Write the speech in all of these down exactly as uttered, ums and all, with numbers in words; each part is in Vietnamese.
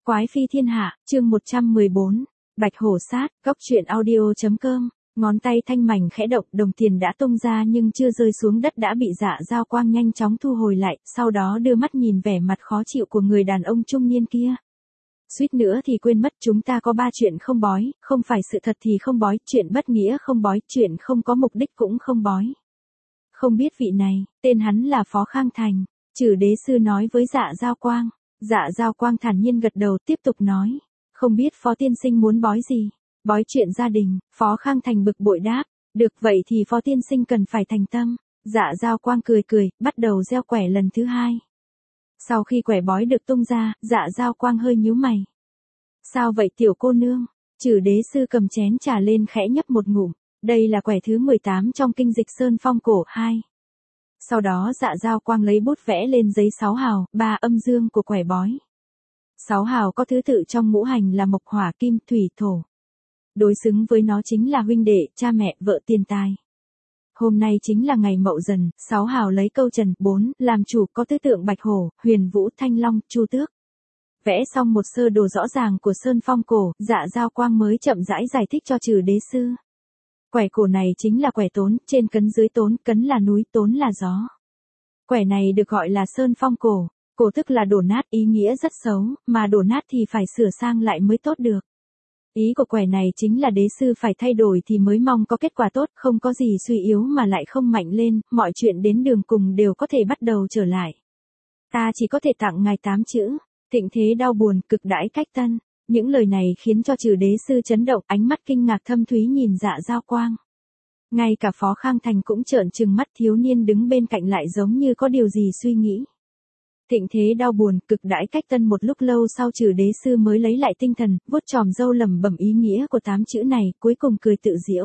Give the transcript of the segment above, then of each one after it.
Quái phi thiên hạ, chương một trăm mười bốn, Bạch hổ sát, góc truyện audio.com, ngón tay thanh mảnh khẽ động, đồng tiền đã tung ra nhưng chưa rơi xuống đất đã bị Dạ Dao Quang nhanh chóng thu hồi lại, sau đó đưa mắt nhìn vẻ mặt khó chịu của người đàn ông trung niên kia. Suýt nữa thì quên mất, chúng ta có ba chuyện không bói, không phải sự thật thì không bói, chuyện bất nghĩa không bói, chuyện không có mục đích cũng không bói. Không biết vị này, tên hắn là Phó Khang Thành, Trử đế sư nói với Dạ Dao Quang. Dạ Dao Quang thản nhiên gật đầu, tiếp tục nói, không biết Phó tiên sinh muốn bói gì? Bói chuyện gia đình. Phó Khang Thành bực bội đáp, được vậy thì Phó tiên sinh cần phải thành tâm. Dạ Dao Quang cười cười, bắt đầu gieo quẻ lần thứ hai. Sau khi quẻ bói được tung ra, Dạ Dao Quang hơi nhíu mày. Sao vậy tiểu cô nương? Trử đế sư cầm chén trà lên khẽ nhấp một ngụm, đây là quẻ thứ mười tám trong kinh dịch Sơn Phong cổ hai. Sau đó Dạ Dao Quang lấy bút vẽ lên giấy sáu hào, ba âm dương của quẻ bói. Sáu hào có thứ tự trong ngũ hành là mộc hỏa kim thủy thổ. Đối xứng với nó chính là huynh đệ, cha mẹ, vợ, tiền tài. Hôm nay chính là ngày Mậu Dần, sáu hào lấy câu trần, bốn, làm chủ, có tứ tượng bạch hổ, huyền vũ, thanh long, chu tước. Vẽ xong một sơ đồ rõ ràng của Sơn Phong cổ, Dạ Dao Quang mới chậm rãi giải thích cho Trử đế sư. Quẻ cổ này chính là quẻ tốn, trên cấn dưới tốn, cấn là núi, tốn là gió. Quẻ này được gọi là Sơn Phong cổ, cổ tức là đổ nát, ý nghĩa rất xấu, mà đổ nát thì phải sửa sang lại mới tốt được. Ý của quẻ này chính là đế sư phải thay đổi thì mới mong có kết quả tốt, không có gì suy yếu mà lại không mạnh lên, mọi chuyện đến đường cùng đều có thể bắt đầu trở lại. Ta chỉ có thể tặng ngài tám chữ, thịnh thế đau buồn, cực đãi cách tân. Những lời này khiến cho Trử đế sư chấn động, ánh mắt kinh ngạc thâm thúy nhìn Dạ Dao Quang. Ngay cả Phó Khang Thành cũng trợn trừng mắt, thiếu niên đứng bên cạnh lại giống như có điều gì suy nghĩ. Thịnh thế đau buồn, cực đãi cách tân. Một lúc lâu sau Trử đế sư mới lấy lại tinh thần, vuốt chòm râu lẩm bẩm ý nghĩa của tám chữ này, cuối cùng cười tự giễu.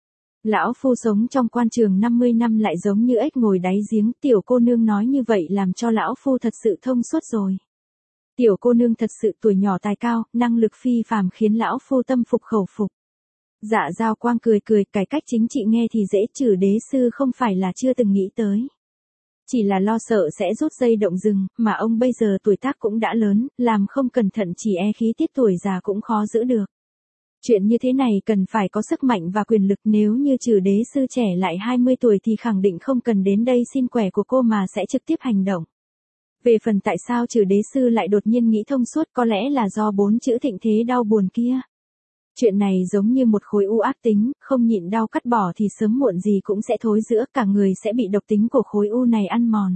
Lão phu sống trong quan trường năm mươi năm lại giống như ếch ngồi đáy giếng, tiểu cô nương nói như vậy làm cho lão phu thật sự thông suốt rồi. Tiểu cô nương thật sự tuổi nhỏ tài cao, năng lực phi phàm khiến lão phu tâm phục khẩu phục. Dạ Dao Quang cười cười, cải cách chính trị nghe thì dễ, Trử đế sư không phải là chưa từng nghĩ tới. Chỉ là lo sợ sẽ rút dây động rừng, mà ông bây giờ tuổi tác cũng đã lớn, làm không cẩn thận chỉ e khí tiết tuổi già cũng khó giữ được. Chuyện như thế này cần phải có sức mạnh và quyền lực, nếu như Trử đế sư trẻ lại hai mươi tuổi thì khẳng định không cần đến đây xin quẻ của cô mà sẽ trực tiếp hành động. Về phần tại sao Trử đế sư lại đột nhiên nghĩ thông suốt, có lẽ là do bốn chữ thịnh thế đau buồn kia. Chuyện này giống như một khối u ác tính, không nhịn đau cắt bỏ thì sớm muộn gì cũng sẽ thối rữa, cả người sẽ bị độc tính của khối u này ăn mòn.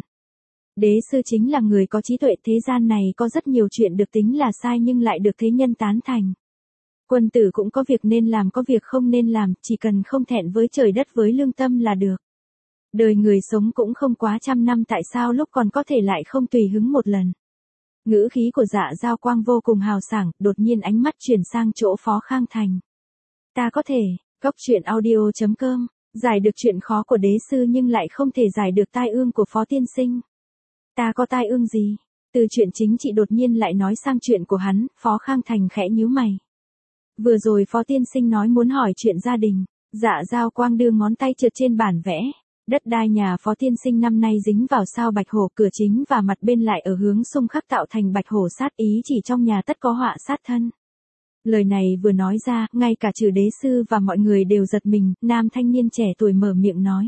Đế sư chính là người có trí tuệ, thế gian này có rất nhiều chuyện được tính là sai nhưng lại được thế nhân tán thành. Quân tử cũng có việc nên làm, có việc không nên làm, chỉ cần không thẹn với trời đất với lương tâm là được. Đời người sống cũng không quá trăm năm, tại sao lúc còn có thể lại không tùy hứng một lần. Ngữ khí của Dạ Dao Quang vô cùng hào sảng, đột nhiên ánh mắt chuyển sang chỗ Phó Khang Thành. Ta có thể, góc truyện audio.com, giải được chuyện khó của đế sư nhưng lại không thể giải được tai ương của Phó tiên sinh. Ta có tai ương gì? Từ chuyện chính trị đột nhiên lại nói sang chuyện của hắn, Phó Khang Thành khẽ nhíu mày. Vừa rồi Phó tiên sinh nói muốn hỏi chuyện gia đình. Dạ Dao Quang đưa ngón tay trượt trên bản vẽ. Đất đai nhà Phó tiên sinh năm nay dính vào sao bạch hổ, cửa chính và mặt bên lại ở hướng xung khắc tạo thành bạch hổ sát, ý chỉ trong nhà tất có họa sát thân. Lời này vừa nói ra, ngay cả Trử đế sư và mọi người đều giật mình, nam thanh niên trẻ tuổi mở miệng nói.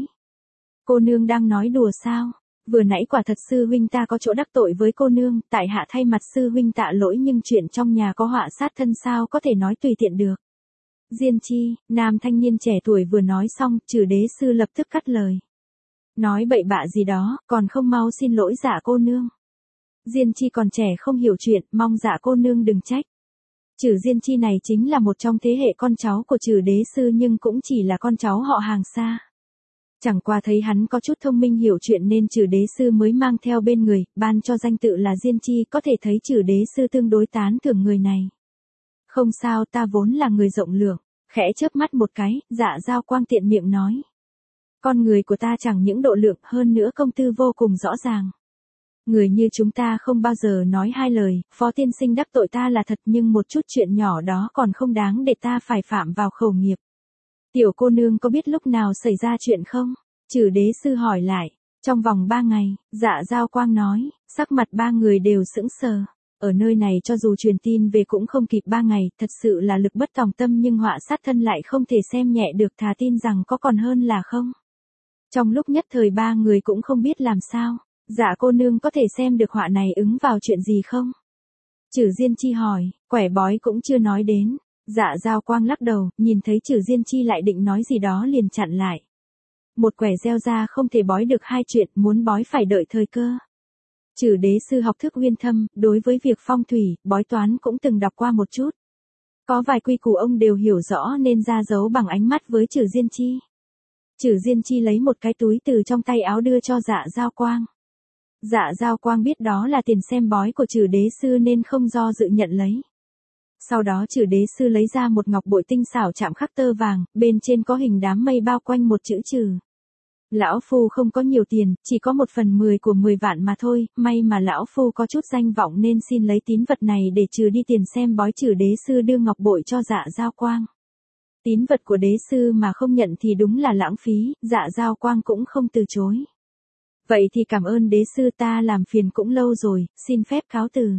Cô nương đang nói đùa sao? Vừa nãy quả thật sư huynh ta có chỗ đắc tội với cô nương, tại hạ thay mặt sư huynh tạ lỗi, nhưng chuyện trong nhà có họa sát thân sao có thể nói tùy tiện được. Diên chi, nam thanh niên trẻ tuổi vừa nói xong, Trử đế sư lập tức cắt lời. Nói bậy bạ gì đó, còn không mau xin lỗi Dạ cô nương. Diên chi còn trẻ không hiểu chuyện, mong Dạ cô nương đừng trách. Trử Diên chi này chính là một trong thế hệ con cháu của Trử đế sư nhưng cũng chỉ là con cháu họ hàng xa. Chẳng qua thấy hắn có chút thông minh hiểu chuyện nên Trử đế sư mới mang theo bên người, ban cho danh tự là Diên chi, có thể thấy Trử đế sư tương đối tán thưởng người này. Không sao, ta vốn là người rộng lượng, khẽ chớp mắt một cái, Dạ Dao Quang tiện miệng nói. Con người của ta chẳng những độ lượng, hơn nữa công tư vô cùng rõ ràng. Người như chúng ta không bao giờ nói hai lời, Phó tiên sinh đắc tội ta là thật nhưng một chút chuyện nhỏ đó còn không đáng để ta phải phạm vào khẩu nghiệp. Tiểu cô nương có biết lúc nào xảy ra chuyện không? Trử đế sư hỏi lại. Trong vòng ba ngày, Dạ Dao Quang nói, sắc mặt ba người đều sững sờ. Ở nơi này cho dù truyền tin về cũng không kịp ba ngày, thật sự là lực bất tòng tâm nhưng họa sát thân lại không thể xem nhẹ được, thà tin rằng có còn hơn là không. Trong lúc nhất thời ba người cũng không biết làm sao. Dạ cô nương có thể xem được họa này ứng vào chuyện gì không? Trử Diên Chi hỏi, quẻ bói cũng chưa nói đến. Dạ Giao Quang lắc đầu, nhìn thấy Trử Diên Chi lại định nói gì đó liền chặn lại. Một quẻ gieo ra không thể bói được hai chuyện, muốn bói phải đợi thời cơ. Trử đế sư học thức uyên thâm, đối với việc phong thủy, bói toán cũng từng đọc qua một chút. Có vài quy củ ông đều hiểu rõ nên ra dấu bằng ánh mắt với Trử Diên Chi. Trử Diên Chi lấy một cái túi từ trong tay áo đưa cho Dạ Giao Quang. Dạ Giao Quang biết đó là tiền xem bói của Trử đế sư nên không do dự nhận lấy. Sau đó Trử đế sư lấy ra một ngọc bội tinh xảo chạm khắc tơ vàng, bên trên có hình đám mây bao quanh một chữ trừ. Lão phu không có nhiều tiền, chỉ có một phần mười của mười vạn mà thôi, may mà lão phu có chút danh vọng nên xin lấy tín vật này để trừ đi tiền xem bói. Trử đế sư đưa ngọc bội cho Dạ Giao Quang. Tín vật của đế sư mà không nhận thì đúng là lãng phí, Dạ Giao Quang cũng không từ chối. Vậy thì cảm ơn đế sư, ta làm phiền cũng lâu rồi, xin phép cáo từ.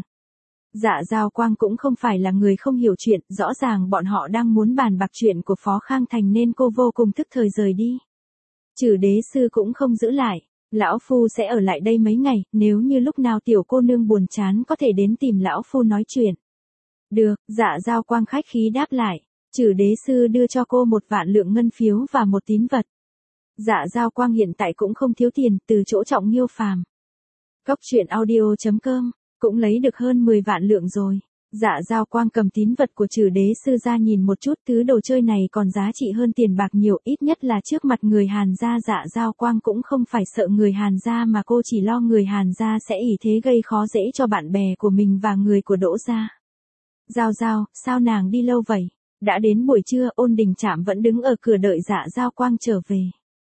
Dạ Giao Quang cũng không phải là người không hiểu chuyện, rõ ràng bọn họ đang muốn bàn bạc chuyện của Phó Khang Thành nên cô vô cùng thức thời rời đi. Trử đế sư cũng không giữ lại, lão phu sẽ ở lại đây mấy ngày, nếu như lúc nào tiểu cô nương buồn chán có thể đến tìm lão phu nói chuyện. Được, Dạ Giao Quang khách khí đáp lại. Trử đế sư đưa cho cô một vạn lượng ngân phiếu và một tín vật. Dạ Giao Quang hiện tại cũng không thiếu tiền, từ chỗ Trọng Nghiêu Phàm. Cốc truyện audio chấm com cũng lấy được hơn mười vạn lượng rồi. Dạ Giao Quang cầm tín vật của Trử đế sư ra nhìn một chút, thứ đồ chơi này còn giá trị hơn tiền bạc nhiều, ít nhất là trước mặt người Hàn gia. Dạ Giao Quang cũng không phải sợ người Hàn gia mà cô chỉ lo người Hàn gia sẽ ỷ thế gây khó dễ cho bạn bè của mình và người của Đỗ gia. Giao Giao, sao nàng đi lâu vậy? Đã đến buổi trưa, Ôn Đình Trạm vẫn đứng ở cửa đợi Dạ Giao Quang trở về.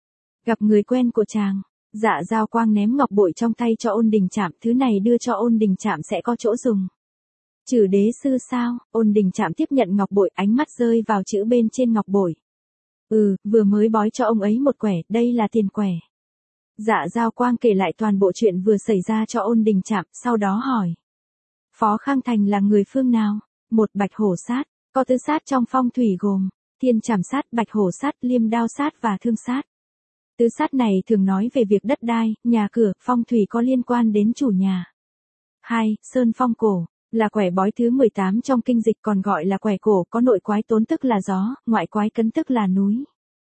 Gặp người quen của chàng, Dạ Giao Quang ném ngọc bội trong tay cho Ôn Đình Trạm, thứ này đưa cho Ôn Đình Trạm sẽ có chỗ dùng. Trử đế sư sao? Ôn Đình Trạm tiếp nhận ngọc bội, ánh mắt rơi vào chữ bên trên ngọc bội. Ừ, vừa mới bói cho ông ấy một quẻ, đây là tiền quẻ. Dạ Giao Quang kể lại toàn bộ chuyện vừa xảy ra cho Ôn Đình Trạm, sau đó hỏi. Phó Khang Thành là người phương nào? Một bạch hổ sát, có tứ sát trong phong thủy gồm thiên trảm sát, bạch hổ sát, liêm đao sát và thương sát. Tứ sát này thường nói về việc đất đai, nhà cửa, phong thủy có liên quan đến chủ nhà. hai. Sơn phong cổ, là quẻ bói thứ mười tám trong kinh dịch, còn gọi là quẻ cổ, có nội quái tốn tức là gió, ngoại quái cấn tức là núi.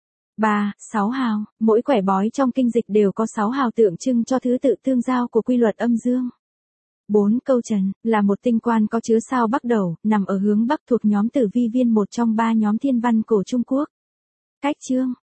ba. Sáu hào, mỗi quẻ bói trong kinh dịch đều có sáu hào tượng trưng cho thứ tự tương giao của quy luật âm dương. bốn. Câu trần, là một tinh quan có chứa sao Bắc Đầu, nằm ở hướng Bắc thuộc nhóm Tử Vi Viên, một trong ba nhóm thiên văn cổ Trung Quốc. Cách chương,